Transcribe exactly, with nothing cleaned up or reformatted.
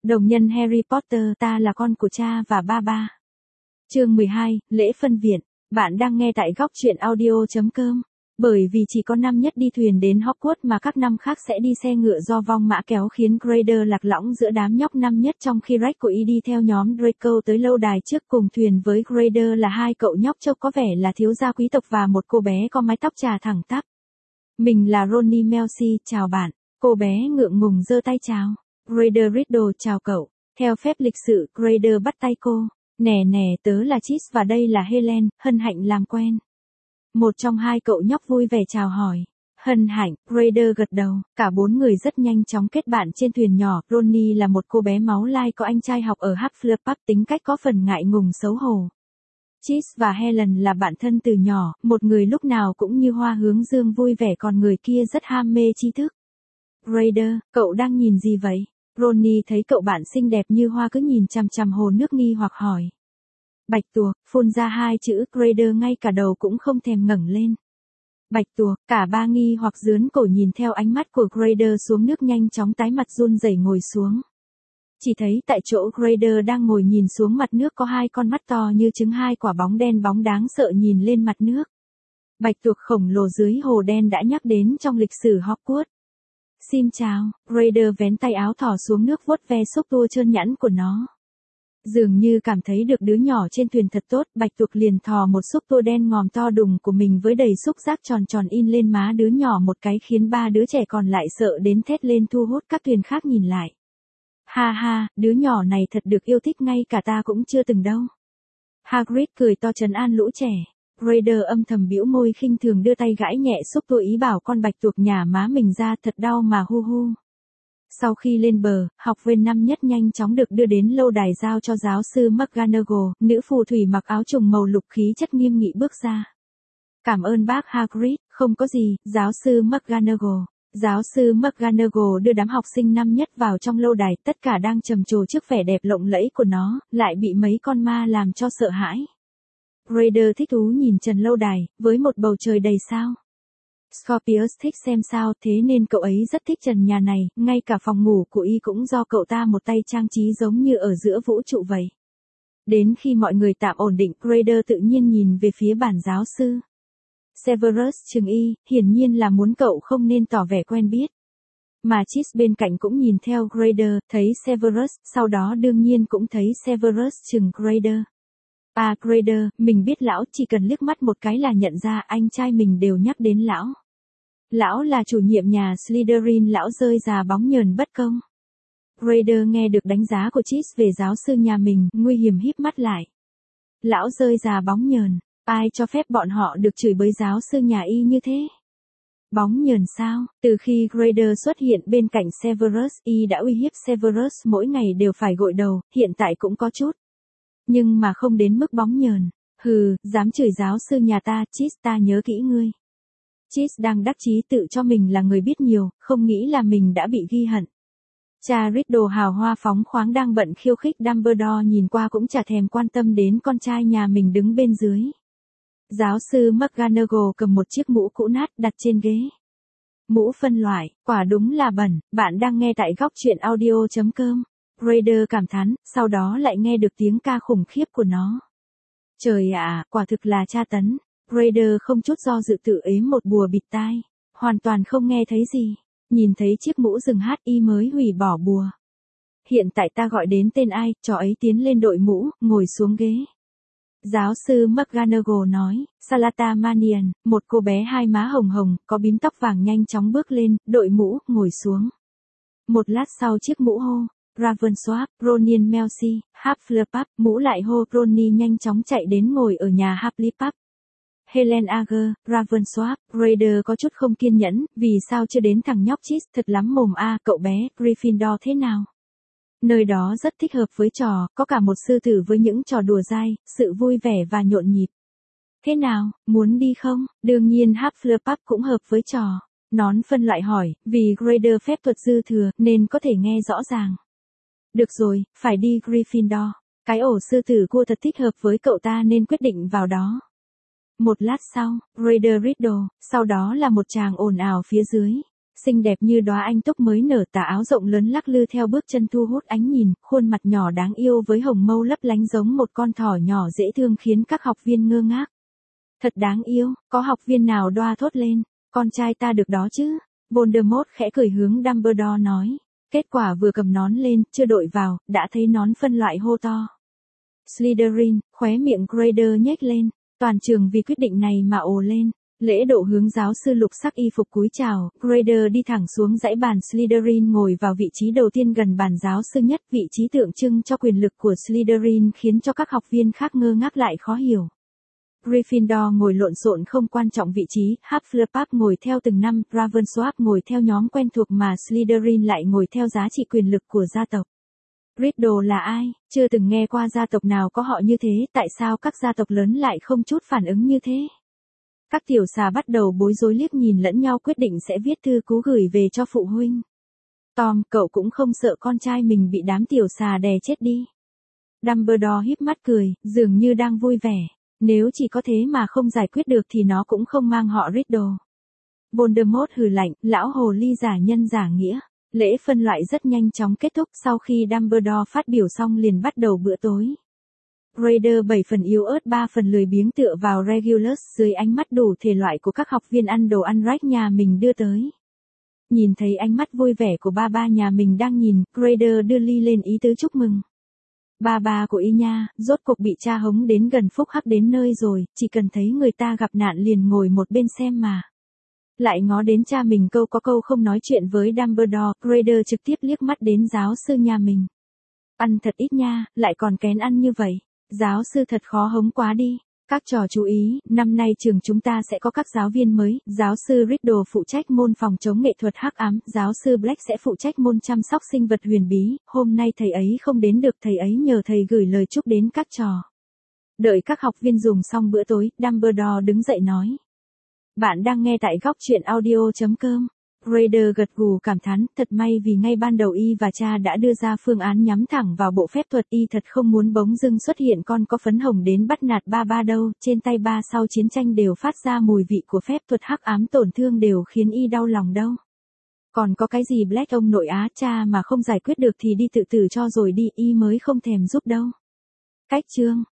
Đồng nhân Harry Potter, ta là con của cha và ba ba. Chương mười hai, lễ phân viện. Bạn đang nghe tại góc truyện audio chấm com. Bởi vì chỉ có năm nhất đi thuyền đến Hogwarts mà các năm khác sẽ đi xe ngựa do vong mã kéo khiến Granger lạc lõng giữa đám nhóc năm nhất, trong khi Rex của y đi theo nhóm Draco tới lâu đài trước. Cùng thuyền với Granger là hai cậu nhóc trông có vẻ là thiếu gia quý tộc và một cô bé có mái tóc trà thẳng tắp. Mình là Ronnie Melcy, chào bạn. Cô bé ngượng ngùng giơ tay chào. Granger Riddle, chào cậu. Theo phép lịch sự, Granger bắt tay cô. Nè nè, tớ là Chis và đây là Helen, hân hạnh làm quen. Một trong hai cậu nhóc vui vẻ chào hỏi. Hân hạnh, Granger gật đầu. Cả bốn người rất nhanh chóng kết bạn trên thuyền nhỏ. Ronnie là một cô bé máu lai có anh trai học ở Hufflepuff, tính cách có phần ngại ngùng xấu hổ. Chis và Helen là bạn thân từ nhỏ, một người lúc nào cũng như hoa hướng dương vui vẻ, còn người kia rất ham mê tri thức. Granger, cậu đang nhìn gì vậy? Ronnie thấy cậu bạn xinh đẹp như hoa cứ nhìn chằm chằm hồ nước nghi hoặc hỏi. Bạch tuộc, phun ra hai chữ. Granger ngay cả đầu cũng không thèm ngẩng lên. Bạch tuộc, cả ba nghi hoặc dướn cổ nhìn theo ánh mắt của Granger xuống nước, nhanh chóng tái mặt run rẩy ngồi xuống. Chỉ thấy tại chỗ Granger đang ngồi nhìn xuống mặt nước có hai con mắt to như trứng, hai quả bóng đen bóng đáng sợ nhìn lên mặt nước. Bạch tuộc khổng lồ dưới hồ đen đã nhắc đến trong lịch sử Hogwarts. Xin chào, Granger vén tay áo thỏ xuống nước vuốt ve xúc tua trơn nhẵn của nó. Dường như cảm thấy được đứa nhỏ trên thuyền thật tốt, bạch tuộc liền thò một xúc tua đen ngòm to đùng của mình với đầy xúc giác tròn tròn in lên má đứa nhỏ một cái, khiến ba đứa trẻ còn lại sợ đến thét lên, thu hút các thuyền khác nhìn lại. Ha ha, đứa nhỏ này thật được yêu thích, ngay cả ta cũng chưa từng đâu. Hagrid cười to trấn an lũ trẻ. Granger âm thầm bĩu môi khinh thường đưa tay gãi nhẹ xúc tua, ý bảo con bạch tuộc nhả má mình ra, thật đau mà hu hu. Sau khi lên bờ, học viên năm nhất nhanh chóng được đưa đến lâu đài giao cho giáo sư McGonagall. Nữ phù thủy mặc áo trùng màu lục khí chất nghiêm nghị bước ra. Cảm ơn bác Hagrid. Không có gì, giáo sư McGonagall. Giáo sư McGonagall đưa đám học sinh năm nhất vào trong lâu đài, tất cả đang trầm trồ trước vẻ đẹp lộng lẫy của nó, lại bị mấy con ma làm cho sợ hãi. Granger thích thú nhìn trần lâu đài, với một bầu trời đầy sao. Scorpius thích xem sao, thế nên cậu ấy rất thích trần nhà này, ngay cả phòng ngủ của y cũng do cậu ta một tay trang trí giống như ở giữa vũ trụ vậy. Đến khi mọi người tạm ổn định, Granger tự nhiên nhìn về phía bản giáo sư. Severus chừng y, hiển nhiên là muốn cậu không nên tỏ vẻ quen biết. Mà Chis bên cạnh cũng nhìn theo Granger, thấy Severus, sau đó đương nhiên cũng thấy Severus chừng Granger. À Granger, mình biết lão, chỉ cần liếc mắt một cái là nhận ra, anh trai mình đều nhắc đến lão. Lão là chủ nhiệm nhà Slytherin, lão rơi già bóng nhờn bất công. Granger nghe được đánh giá của Chis về giáo sư nhà mình, nguy hiểm híp mắt lại. Lão rơi già bóng nhờn, ai cho phép bọn họ được chửi bới giáo sư nhà y như thế? Bóng nhờn sao? Từ khi Granger xuất hiện bên cạnh Severus, y đã uy hiếp Severus mỗi ngày đều phải gội đầu, hiện tại cũng có chút. Nhưng mà không đến mức bóng nhờn. Hừ, dám chửi giáo sư nhà ta, Chis, ta nhớ kỹ ngươi. Chis đang đắc chí tự cho mình là người biết nhiều, không nghĩ là mình đã bị ghi hận. Cha Riddle hào hoa phóng khoáng đang bận khiêu khích Dumbledore, nhìn qua cũng chả thèm quan tâm đến con trai nhà mình đứng bên dưới. Giáo sư McGonagall cầm một chiếc mũ cũ nát đặt trên ghế. Mũ phân loại, quả đúng là bẩn. Bạn đang nghe tại góc truyện audio chấm com. Granger cảm thán, sau đó lại nghe được tiếng ca khủng khiếp của nó. Trời ạ, quả thực là tra tấn. Granger không chút do dự tự ếm một bùa bịt tai. Hoàn toàn không nghe thấy gì. Nhìn thấy chiếc mũ dừng hát, y mới hủy bỏ bùa. Hiện tại ta gọi đến tên ai, cho ấy tiến lên đội mũ, ngồi xuống ghế. Giáo sư McGonagall nói. Salata Manian, một cô bé hai má hồng hồng, có bím tóc vàng nhanh chóng bước lên, đội mũ, ngồi xuống. Một lát sau chiếc mũ hô. Ravensworth, Ronnie Melcy, Hufflepuff, mũ lại hô. Ronnie nhanh chóng chạy đến ngồi ở nhà Hufflepuff. Helen Ager, Ravensworth, Granger có chút không kiên nhẫn, vì sao chưa đến thằng nhóc Chis, thật lắm mồm a, à, cậu bé, Gryffindor thế nào? Nơi đó rất thích hợp với trò, có cả một sư tử với những trò đùa dai, sự vui vẻ và nhộn nhịp. Thế nào, muốn đi không? Đương nhiên Hufflepuff cũng hợp với trò. Nón phân loại hỏi, vì Granger phép thuật dư thừa, nên có thể nghe rõ ràng. Được rồi, phải đi Gryffindor. Cái ổ sư tử cua thật thích hợp với cậu ta nên quyết định vào đó. Một lát sau, Granger Riddle, sau đó là một tràng ồn ào phía dưới. Xinh đẹp như đóa anh túc mới nở, tà áo rộng lớn lắc lư theo bước chân thu hút ánh nhìn, khuôn mặt nhỏ đáng yêu với hồng mâu lấp lánh giống một con thỏ nhỏ dễ thương khiến các học viên ngơ ngác. Thật đáng yêu, có học viên nào đoa thốt lên, con trai ta được đó chứ. Voldemort khẽ cười hướng Dumbledore nói. Kết quả vừa cầm nón lên, chưa đội vào, đã thấy nón phân loại hô to. Slytherin, khóe miệng Granger nhếch lên, toàn trường vì quyết định này mà ồ lên. Lễ độ hướng giáo sư lục sắc y phục cúi chào, Granger đi thẳng xuống dãy bàn Slytherin ngồi vào vị trí đầu tiên gần bàn giáo sư nhất, vị trí tượng trưng cho quyền lực của Slytherin khiến cho các học viên khác ngơ ngác lại khó hiểu. Gryffindor ngồi lộn xộn không quan trọng vị trí, Hufflepuff ngồi theo từng năm, Ravenclaw ngồi theo nhóm quen thuộc mà Slytherin lại ngồi theo giá trị quyền lực của gia tộc. Riddle là ai? Chưa từng nghe qua gia tộc nào có họ như thế, tại sao các gia tộc lớn lại không chút phản ứng như thế? Các tiểu xà bắt đầu bối rối liếc nhìn lẫn nhau quyết định sẽ viết thư cứu gửi về cho phụ huynh. Tom, cậu cũng không sợ con trai mình bị đám tiểu xà đè chết đi. Dumbledore híp mắt cười, dường như đang vui vẻ. Nếu chỉ có thế mà không giải quyết được thì nó cũng không mang họ Riddle. Voldemort hừ lạnh, lão hồ ly giả nhân giả nghĩa. Lễ phân loại rất nhanh chóng kết thúc, sau khi Dumbledore phát biểu xong liền bắt đầu bữa tối. Granger bảy phần yếu ớt ba phần lười biếng tựa vào Regulus dưới ánh mắt đủ thể loại của các học viên ăn đồ ăn rách nhà mình đưa tới. Nhìn thấy ánh mắt vui vẻ của ba ba nhà mình đang nhìn, Granger đưa ly lên ý tứ chúc mừng. Ba ba của y nha, rốt cuộc bị cha hống đến gần phúc hắc đến nơi rồi, chỉ cần thấy người ta gặp nạn liền ngồi một bên xem mà. Lại ngó đến cha mình câu có câu không nói chuyện với Dumbledore, Granger trực tiếp liếc mắt đến giáo sư nhà mình. Ăn thật ít nha, lại còn kén ăn như vậy. Giáo sư thật khó hống quá đi. Các trò chú ý, năm nay trường chúng ta sẽ có các giáo viên mới, giáo sư Riddle phụ trách môn phòng chống nghệ thuật hắc ám, giáo sư Black sẽ phụ trách môn chăm sóc sinh vật huyền bí, hôm nay thầy ấy không đến được, thầy ấy nhờ thầy gửi lời chúc đến các trò. Đợi các học viên dùng xong bữa tối, Dumbledore đứng dậy nói. Bạn đang nghe tại góc truyện audio chấm com. Granger gật gù cảm thán, thật may vì ngay ban đầu y và cha đã đưa ra phương án nhắm thẳng vào bộ phép thuật, y thật không muốn bỗng dưng xuất hiện con có phấn hồng đến bắt nạt ba ba đâu, trên tay ba sau chiến tranh đều phát ra mùi vị của phép thuật hắc ám tổn thương đều khiến y đau lòng đâu. Còn có cái gì Black ông nội á, cha mà không giải quyết được thì đi tự tử cho rồi đi, y mới không thèm giúp đâu. Cách chương